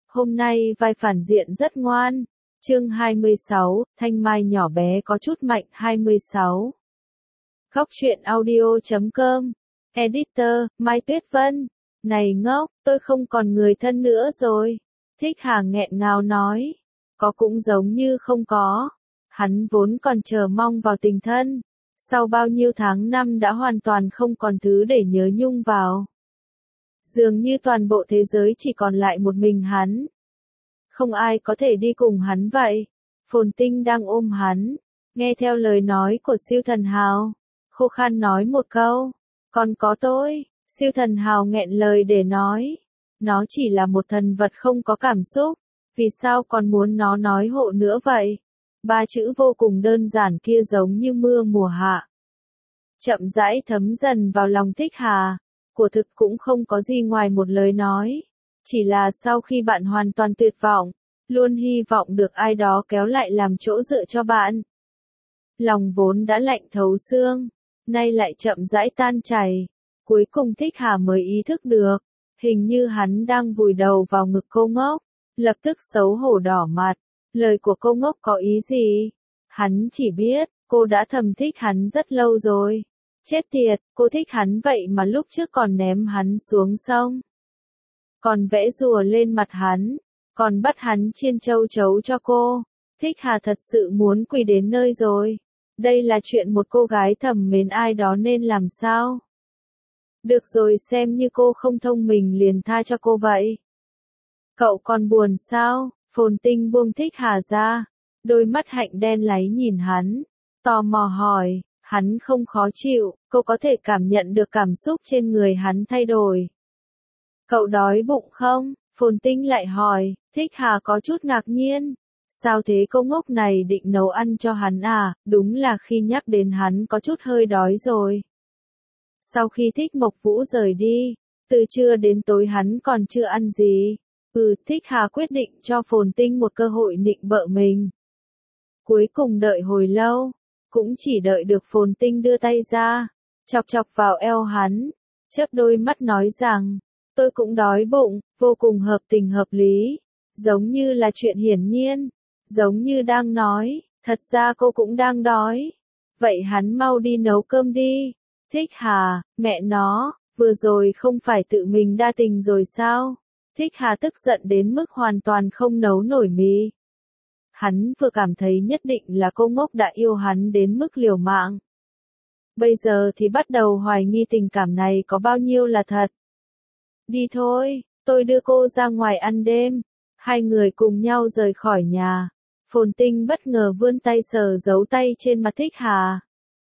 Hôm nay vai phản diện rất ngoan. Chương 26, Thanh Mai nhỏ bé có chút mạnh 26. Góc truyện audio.com. Editor, Mai Tuyết Vân. Này ngốc, tôi không còn người thân nữa rồi. Thích Hà nghẹn ngào nói. Có cũng giống như không có. Hắn vốn còn chờ mong vào tình thân. Sau bao nhiêu tháng năm đã hoàn toàn không còn thứ để nhớ nhung vào. Dường như toàn bộ thế giới chỉ còn lại một mình hắn. Không ai có thể đi cùng hắn vậy. Phồn Tinh đang ôm hắn, nghe theo lời nói của Siêu Thần Hào, khô khan nói một câu, còn có tôi. Siêu Thần Hào nghẹn lời để nói, nó chỉ là một thần vật không có cảm xúc, vì sao còn muốn nó nói hộ nữa vậy? Ba chữ vô cùng đơn giản kia giống như mưa mùa hạ, chậm rãi thấm dần vào lòng Thích Hà. Của thực cũng không có gì ngoài một lời nói, chỉ là sau khi bạn hoàn toàn tuyệt vọng, luôn hy vọng được ai đó kéo lại làm chỗ dựa cho bạn. Lòng vốn đã lạnh thấu xương, nay lại chậm rãi tan chảy. Cuối cùng Thích Hà mới ý thức được, hình như hắn đang vùi đầu vào ngực cô ngốc, lập tức xấu hổ đỏ mặt. Lời của cô ngốc có ý gì? Hắn chỉ biết, cô đã thầm thích hắn rất lâu rồi. Chết tiệt, cô thích hắn vậy mà lúc trước còn ném hắn xuống sông. Còn vẽ rùa lên mặt hắn, còn bắt hắn chiên châu chấu cho cô. Thích Hà thật sự muốn quỳ đến nơi rồi. Đây là chuyện một cô gái thầm mến ai đó nên làm sao? Được rồi, xem như cô không thông minh liền tha cho cô vậy. Cậu còn buồn sao? Phồn Tinh buông Thích Hà ra, đôi mắt hạnh đen láy nhìn hắn, tò mò hỏi. Hắn không khó chịu, cô có thể cảm nhận được cảm xúc trên người hắn thay đổi. Cậu đói bụng không? Phồn Tinh lại hỏi. Thích Hà có chút ngạc nhiên. Sao thế, cô ngốc này định nấu ăn cho hắn à? Đúng là khi nhắc đến hắn có chút hơi đói rồi. Sau khi Thích Mộc Vũ rời đi, từ trưa đến tối hắn còn chưa ăn gì. Thích Hà quyết định cho Phồn Tinh một cơ hội nịnh bợ mình. Cuối cùng đợi hồi lâu, cũng chỉ đợi được Phồn Tinh đưa tay ra, chọc chọc vào eo hắn, chớp đôi mắt nói rằng, tôi cũng đói bụng, vô cùng hợp tình hợp lý, giống như là chuyện hiển nhiên, giống như đang nói, thật ra cô cũng đang đói. Vậy hắn mau đi nấu cơm đi. Thích Hà, mẹ nó, vừa rồi không phải tự mình đa tình rồi sao? Thích Hà tức giận đến mức hoàn toàn không nấu nổi mì. Hắn vừa cảm thấy nhất định là cô ngốc đã yêu hắn đến mức liều mạng. Bây giờ thì bắt đầu hoài nghi tình cảm này có bao nhiêu là thật. Đi thôi, tôi đưa cô ra ngoài ăn đêm. Hai người cùng nhau rời khỏi nhà. Phồn Tinh bất ngờ vươn tay sờ dấu tay trên mặt Thích Hà.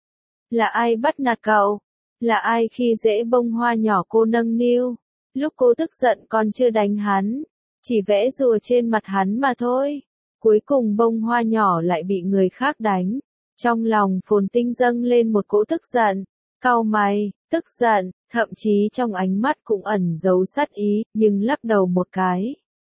Là ai bắt nạt cậu? Là ai khi dễ bông hoa nhỏ cô nâng niu? Lúc cô tức giận còn chưa đánh hắn, chỉ vẽ rùa trên mặt hắn mà thôi. Cuối cùng bông hoa nhỏ lại bị người khác đánh. Trong lòng Phồn Tinh dâng lên một cỗ tức giận, cau mày, tức giận, thậm chí trong ánh mắt cũng ẩn giấu sát ý, nhưng lắc đầu một cái.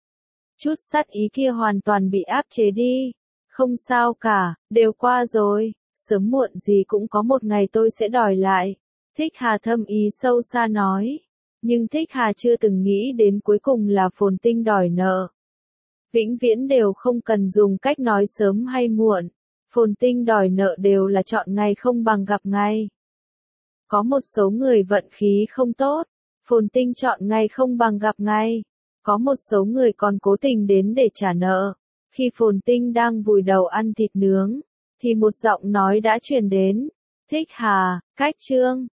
Chút sát ý kia hoàn toàn bị áp chế đi. Không sao cả, đều qua rồi, sớm muộn gì cũng có một ngày tôi sẽ đòi lại. Thích Hà thâm ý sâu xa nói. Nhưng Thích Hà chưa từng nghĩ đến cuối cùng là Phồn Tinh đòi nợ. Vĩnh viễn đều không cần dùng cách nói sớm hay muộn. Phồn Tinh đòi nợ đều là chọn ngày không bằng gặp ngày. Có một số người vận khí không tốt, Phồn Tinh chọn ngày không bằng gặp ngày. Có một số người còn cố tình đến để trả nợ. Khi Phồn Tinh đang vùi đầu ăn thịt nướng, thì một giọng nói đã truyền đến. Thích Hà, cách chương.